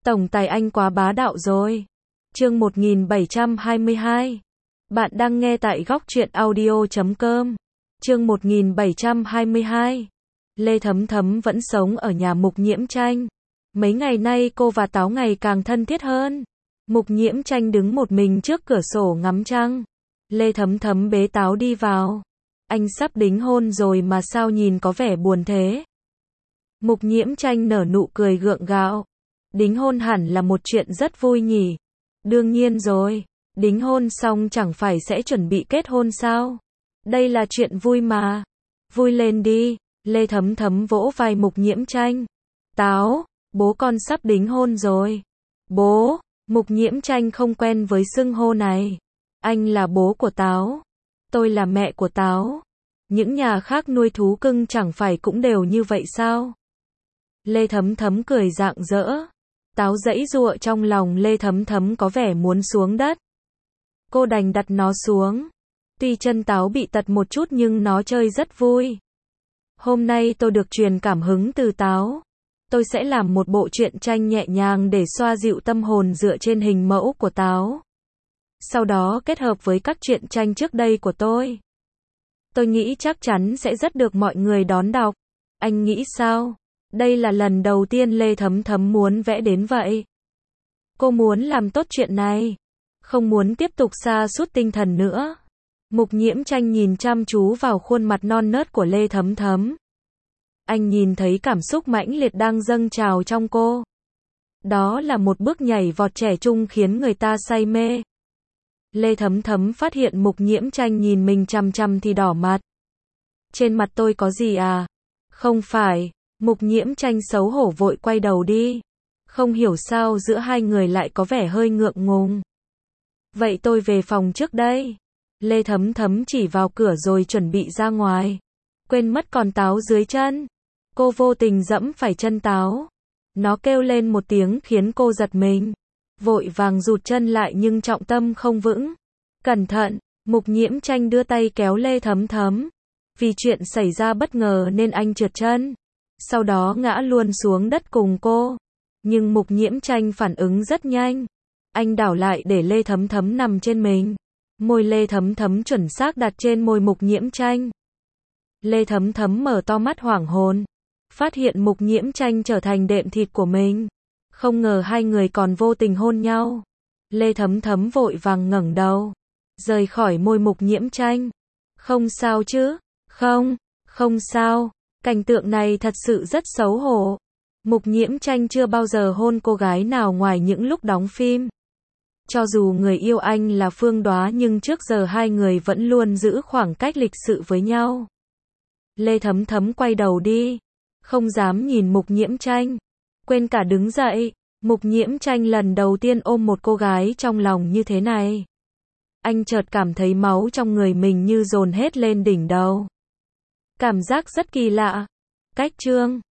Tổng tài anh quá bá đạo rồi. Chương 1722. Bạn đang nghe tại góc truyện audio.com. Chương 1722. Lê Thấm Thấm vẫn sống ở nhà Mục Nhiễm Tranh. Mấy ngày nay cô và Táo ngày càng thân thiết hơn. Mục Nhiễm Tranh đứng một mình trước cửa sổ ngắm trăng. Lê Thấm Thấm bế Táo đi vào. Anh sắp đính hôn rồi mà sao nhìn có vẻ buồn thế? Mục Nhiễm Tranh nở nụ cười gượng gạo. Đính hôn hẳn là một chuyện rất vui nhỉ? Đương nhiên rồi, đính hôn xong chẳng phải sẽ chuẩn bị kết hôn sao? Đây là chuyện vui mà. Vui lên đi. Lê Thấm Thấm vỗ vai Mục Nhiễm Tranh. Táo, bố con sắp đính hôn rồi. Bố, Mục Nhiễm Tranh không quen với xưng hô này. Anh là bố của Táo. Tôi là mẹ của Táo. Những nhà khác nuôi thú cưng chẳng phải cũng đều như vậy sao? Lê Thấm Thấm cười rạng rỡ. Táo giãy giụa trong lòng Lê Thấm Thấm có vẻ muốn xuống đất. Cô đành đặt nó xuống. Tuy chân Táo bị tật một chút nhưng nó chơi rất vui. Hôm nay tôi được truyền cảm hứng từ Táo. Tôi sẽ làm một bộ truyện tranh nhẹ nhàng để xoa dịu tâm hồn dựa trên hình mẫu của Táo. Sau đó kết hợp với các truyện tranh trước đây của tôi. Tôi nghĩ chắc chắn sẽ rất được mọi người đón đọc. Anh nghĩ sao? Đây là lần đầu tiên Lê Thấm Thấm muốn vẽ đến vậy. Cô muốn làm tốt chuyện này. Không muốn tiếp tục sa sút tinh thần nữa. Mục Nhiễm Tranh nhìn chăm chú vào khuôn mặt non nớt của Lê Thấm Thấm. Anh nhìn thấy cảm xúc mãnh liệt đang dâng trào trong cô. Đó là một bước nhảy vọt trẻ trung khiến người ta say mê. Lê Thấm Thấm phát hiện Mục Nhiễm Tranh nhìn mình chằm chằm thì đỏ mặt. Trên mặt tôi có gì à? Không phải. Mục Nhiễm Tranh xấu hổ vội quay đầu đi. Không hiểu sao giữa hai người lại có vẻ hơi ngượng ngùng. Vậy tôi về phòng trước đây. Lê Thấm Thấm chỉ vào cửa rồi chuẩn bị ra ngoài. Quên mất còn Táo dưới chân. Cô vô tình dẫm phải chân Táo. Nó kêu lên một tiếng khiến cô giật mình. Vội vàng rụt chân lại nhưng trọng tâm không vững. Cẩn thận, Mục Nhiễm Tranh đưa tay kéo Lê Thấm Thấm. Vì chuyện xảy ra bất ngờ nên anh trượt chân. Sau đó ngã luôn xuống đất cùng cô. Nhưng Mục Nhiễm Tranh phản ứng rất nhanh. Anh đảo lại để Lê Thấm Thấm nằm trên mình. Môi Lê Thấm Thấm chuẩn xác đặt trên môi Mục Nhiễm Tranh. Lê Thấm Thấm mở to mắt hoảng hồn. Phát hiện Mục Nhiễm Tranh trở thành đệm thịt của mình. Không ngờ hai người còn vô tình hôn nhau. Lê Thấm Thấm vội vàng ngẩng đầu. Rời khỏi môi Mục Nhiễm Tranh. Không sao chứ? Không sao. Cảnh tượng này thật sự rất xấu hổ. Mục Nhiễm Tranh chưa bao giờ hôn cô gái nào ngoài những lúc đóng phim. Cho dù người yêu anh là Phương Đoá nhưng trước giờ hai người vẫn luôn giữ khoảng cách lịch sự với nhau. Lê Thấm Thấm quay đầu đi. Không dám nhìn Mục Nhiễm Tranh. Quên cả đứng dậy. Mục Nhiễm Tranh lần đầu tiên ôm một cô gái trong lòng như thế này. Anh chợt cảm thấy máu trong người mình như dồn hết lên đỉnh đầu. Cảm giác rất kỳ lạ. Cách chương